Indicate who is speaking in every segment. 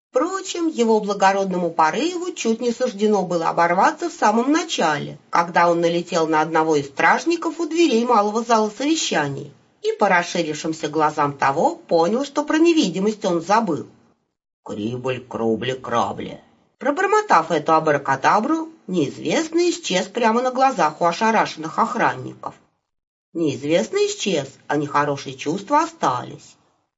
Speaker 1: Впрочем, его благородному порыву чуть не суждено было оборваться в самом начале, когда он налетел на одного из стражников у дверей малого зала совещаний и по расширившимся глазам того понял, что про невидимость он забыл.
Speaker 2: «Крибель, крубли, крабли».
Speaker 1: Пробормотав эту абракадабру, неизвестный исчез прямо на глазах у ошарашенных охранников. Неизвестный исчез, а нехорошие чувства остались.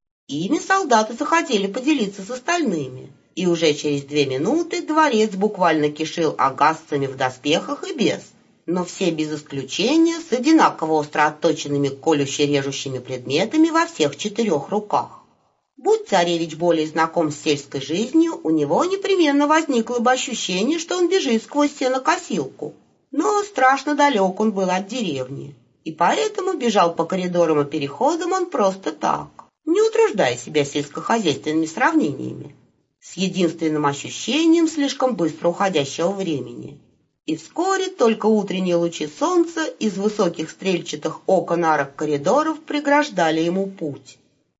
Speaker 1: Ими солдаты захотели поделиться с остальными, и уже через 2 минуты дворец буквально кишел агасцами в доспехах и без, но все без исключения с одинаково остро отточенными колюще-режущими предметами во всех 4 руках. Будь царевич более знаком с сельской жизнью, у него непременно возникло бы ощущение, что он бежит сквозь сенокосилку. Но страшно далек он был от деревни, и поэтому бежал по коридорам и переходам он просто так, не утруждая себя сельскохозяйственными сравнениями, с единственным ощущением слишком быстро уходящего времени. И вскоре только утренние лучи солнца из высоких стрельчатых окон арок коридоров преграждали ему путь.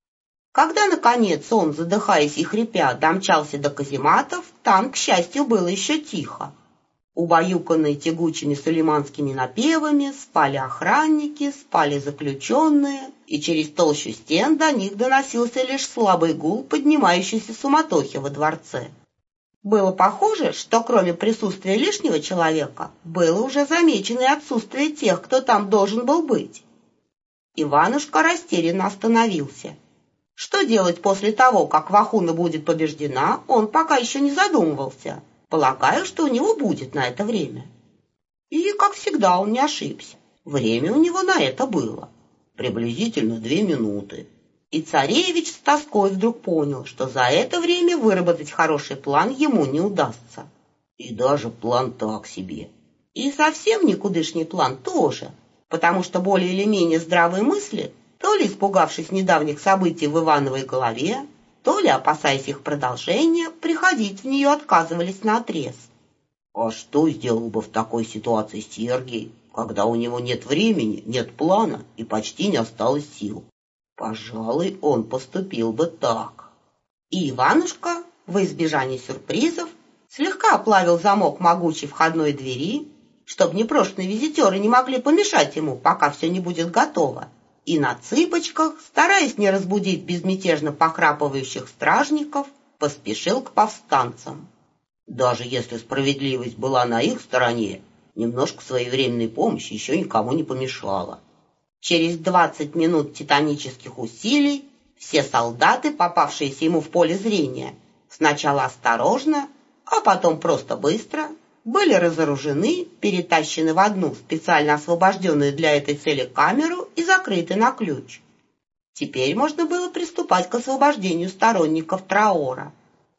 Speaker 1: Когда, наконец, он, задыхаясь и хрипя, домчался до казематов, там, к счастью, было еще тихо. Убаюканные тягучими сулейманскими напевами, спали охранники, спали заключенные, и через толщу стен до них доносился лишь слабый гул поднимающейся суматохи во дворце. Было похоже, что кроме присутствия лишнего человека, было уже замечено и отсутствие тех, кто там должен был быть. Иванушка растерянно остановился. Что делать после того, как Вахуна будет побеждена, он пока еще не задумывался. Полагаю, что у него будет на это время. И, как всегда, он не ошибся. Время у него на это было.
Speaker 2: Приблизительно 2 минуты.
Speaker 1: И царевич с тоской вдруг понял, что за это время выработать хороший план ему не удастся.
Speaker 2: И даже план так себе.
Speaker 1: И совсем никудышний план тоже, потому что более или менее здравые мысли, то ли испугавшись недавних событий в Ивановой голове, то ли, опасаясь их продолжения, приходить в нее отказывались наотрез.
Speaker 2: А что сделал бы в такой ситуации Сергий, когда у него нет времени, нет плана и почти не осталось сил? Пожалуй, он поступил бы так.
Speaker 1: И Иванушка, во избежание сюрпризов, слегка оплавил замок могучей входной двери, чтобы непрошенные визитеры не могли помешать ему, пока все не будет готово, и на цыпочках, стараясь не разбудить безмятежно похрапывающих стражников, поспешил к повстанцам.
Speaker 2: Даже если справедливость была на их стороне, немножко своевременной помощи еще никому не помешала.
Speaker 1: Через 20 минут титанических усилий все солдаты, попавшиеся ему в поле зрения, сначала осторожно, а потом просто быстро, были разоружены, перетащены в одну специально освобожденную для этой цели камеру и закрыты на ключ. Теперь можно было приступать к освобождению сторонников Траора.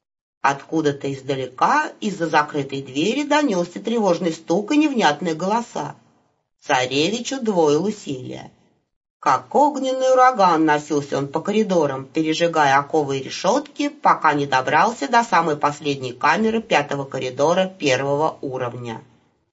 Speaker 1: Откуда-то издалека, из-за закрытой двери, донесся тревожный стук и невнятные голоса. Царевич удвоил усилия. Как огненный ураган носился он по коридорам, пережигая оковы и решетки, пока не добрался до самой последней камеры 5-го коридора 1-го уровня.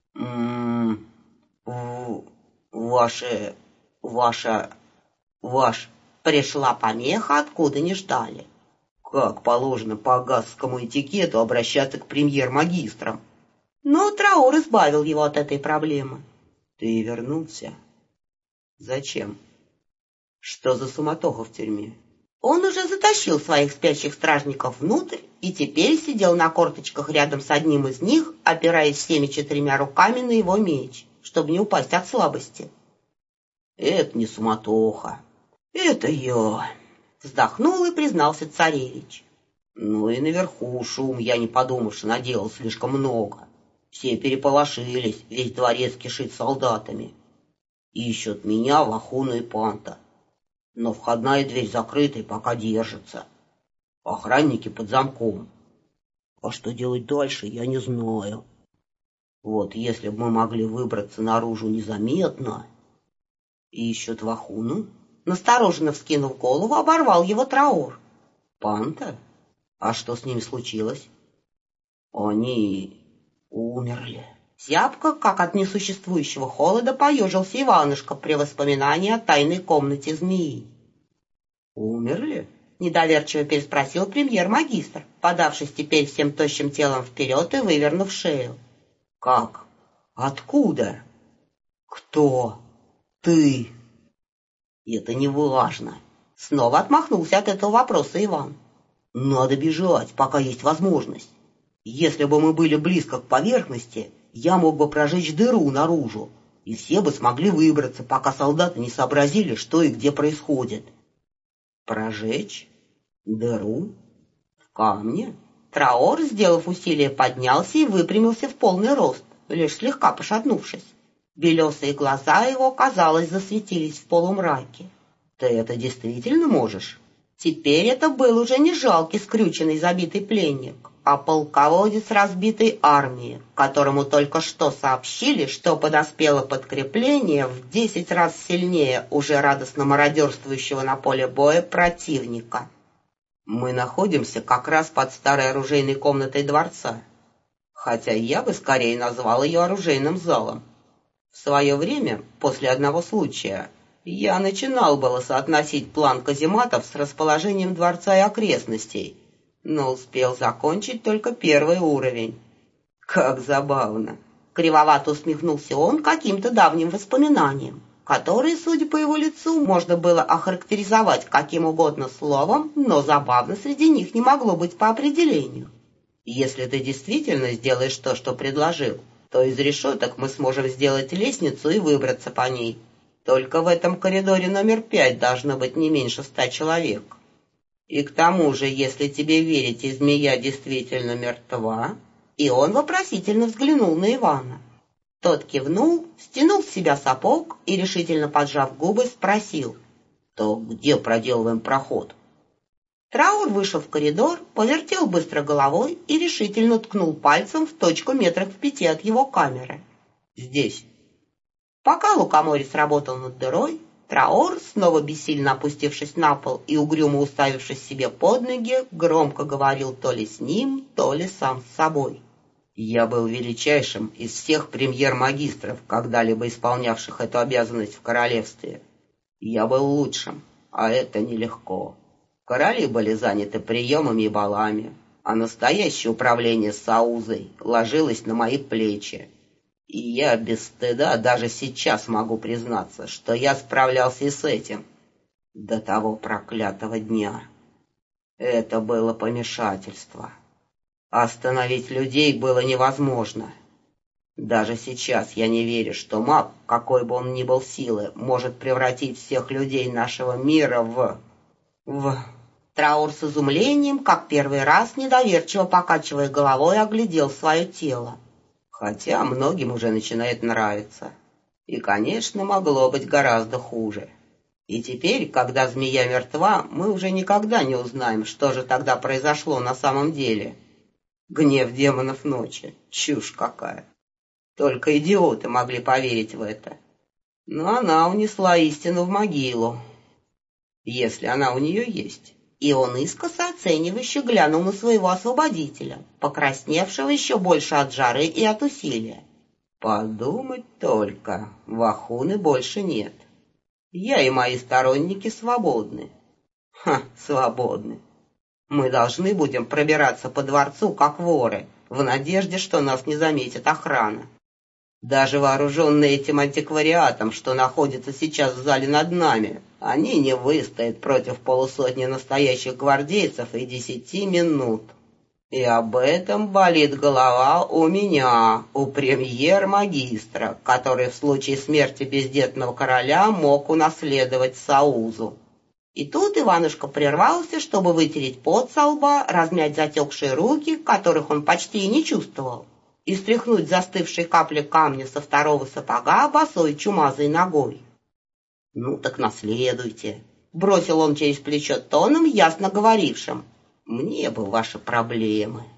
Speaker 1: Пришла помеха, откуда не ждали.
Speaker 2: Как положено по агасскому этикету обращаться к премьер-магистрам.
Speaker 1: Но Траур избавил его от этой проблемы.
Speaker 2: Ты вернулся? Зачем? Что за суматоха в тюрьме?
Speaker 1: Он уже затащил своих спящих стражников внутрь и теперь сидел на корточках рядом с одним из них, опираясь всеми 4 руками на его меч, чтобы не упасть от слабости.
Speaker 2: Это не суматоха. Это я.
Speaker 1: Вздохнул и признался царевич.
Speaker 2: Ну и наверху шум, я не подумавши, наделал слишком много. Все переполошились, весь дворец кишит солдатами. Ищут меня, Вахуну и Панта. Но входная дверь закрыта и пока держится. Охранники под замком. А что делать дальше, я не знаю. Вот если бы мы могли выбраться наружу незаметно. Ищут Вахуну?
Speaker 1: Настороженно вскинув голову, оборвал его Траур.
Speaker 2: Панта? А что с ними случилось? Они умерли.
Speaker 1: Зябко, как от несуществующего холода, поежился Иванушка при воспоминании о тайной комнате змеи.
Speaker 2: Умерли?
Speaker 1: Недоверчиво переспросил премьер-магистр, подавшись теперь всем тощим телом вперед и вывернув шею.
Speaker 2: Как? Откуда?
Speaker 1: Кто?
Speaker 2: Ты? Это не важно.
Speaker 1: Снова отмахнулся от этого вопроса Иван.
Speaker 2: Надо бежать, пока есть возможность. Если бы мы были близко к поверхности, я мог бы прожечь дыру наружу, и все бы смогли выбраться, пока солдаты не сообразили, что и где происходит. Прожечь? Дыру? В камне?
Speaker 1: Траор, сделав усилие, поднялся и выпрямился в полный рост, лишь слегка пошатнувшись. Белесые глаза его, казалось, засветились в полумраке.
Speaker 2: Ты это действительно можешь?
Speaker 1: Теперь это был уже не жалкий, скрюченный, забитый пленник, а полководец разбитой армии, которому только что сообщили, что подоспело подкрепление в 10 раз сильнее уже радостно мародерствующего на поле боя противника.
Speaker 2: Мы находимся как раз под старой оружейной комнатой дворца, хотя я бы скорее назвал ее оружейным залом. В свое время, после одного случая, я начинал было соотносить план казематов с расположением дворца и окрестностей, но успел закончить только первый уровень. Как забавно!
Speaker 1: Кривовато усмехнулся он каким-то давним воспоминанием, которые, судя по его лицу, можно было охарактеризовать каким угодно словом, но забавно среди них не могло быть по определению.
Speaker 2: Если ты действительно сделаешь то, что предложил, то из решеток мы сможем сделать лестницу и выбраться по ней. Только в этом коридоре номер 5 должно быть не меньше 100 человек. И к тому же, если тебе верить, и змея действительно мертва...»
Speaker 1: И он вопросительно взглянул на Ивана. Тот кивнул, стянул с себя сапог и, решительно поджав губы, спросил:
Speaker 2: «То где проделываем проход?»
Speaker 1: Траур вышел в коридор, повертел быстро головой и решительно ткнул пальцем в точку метрах в 5 от его камеры.
Speaker 2: «Здесь».
Speaker 1: Пока лукоморец работал над дырой, Траур, снова бессильно опустившись на пол и угрюмо уставившись себе под ноги, громко говорил то ли с ним, то ли сам с собой.
Speaker 2: «Я был величайшим из всех премьер-магистров, когда-либо исполнявших эту обязанность в королевстве. Я был лучшим, а это нелегко. Короли были заняты приемами и балами, а настоящее управление Саузой ложилось на мои плечи. И я без стыда даже сейчас могу признаться, что я справлялся и с этим. До того проклятого дня. Это было помешательство. Остановить людей было невозможно. Даже сейчас я не верю, что маг, какой бы он ни был силы, может превратить всех людей нашего мира в...
Speaker 1: Траур с изумлением, как первый раз, недоверчиво покачивая головой, оглядел свое тело.
Speaker 2: Хотя многим уже начинает нравиться. И, конечно, могло быть гораздо хуже. И теперь, когда змея мертва, мы уже никогда не узнаем, что же тогда произошло на самом деле. Гнев демонов ночи. Чушь какая. Только идиоты могли поверить в это. Но она унесла истину в могилу. Если она у нее есть.
Speaker 1: И он искоса оценивающе глянул на своего освободителя, покрасневшего еще больше от жары и от усилия.
Speaker 2: Подумать только, Вахуны больше нет. Я и мои сторонники свободны. Свободны. Мы должны будем пробираться по дворцу, как воры, в надежде, что нас не заметит охрана. Даже вооруженные этим антиквариатом, что находится сейчас в зале над нами, они не выстоят против полусотни настоящих гвардейцев и 10 минут. И об этом болит голова у меня, у премьер-магистра, который в случае смерти бездетного короля мог унаследовать Саузу.
Speaker 1: И тут Иванушка прервался, чтобы вытереть пот со лба, размять затекшие руки, которых он почти и не чувствовал, и стряхнуть застывшие капли камня со второго сапога босой чумазой ногой.
Speaker 2: «Ну так наследуйте»,
Speaker 1: — бросил он через плечо тоном, ясно говорившим:
Speaker 2: «мне бы ваши проблемы».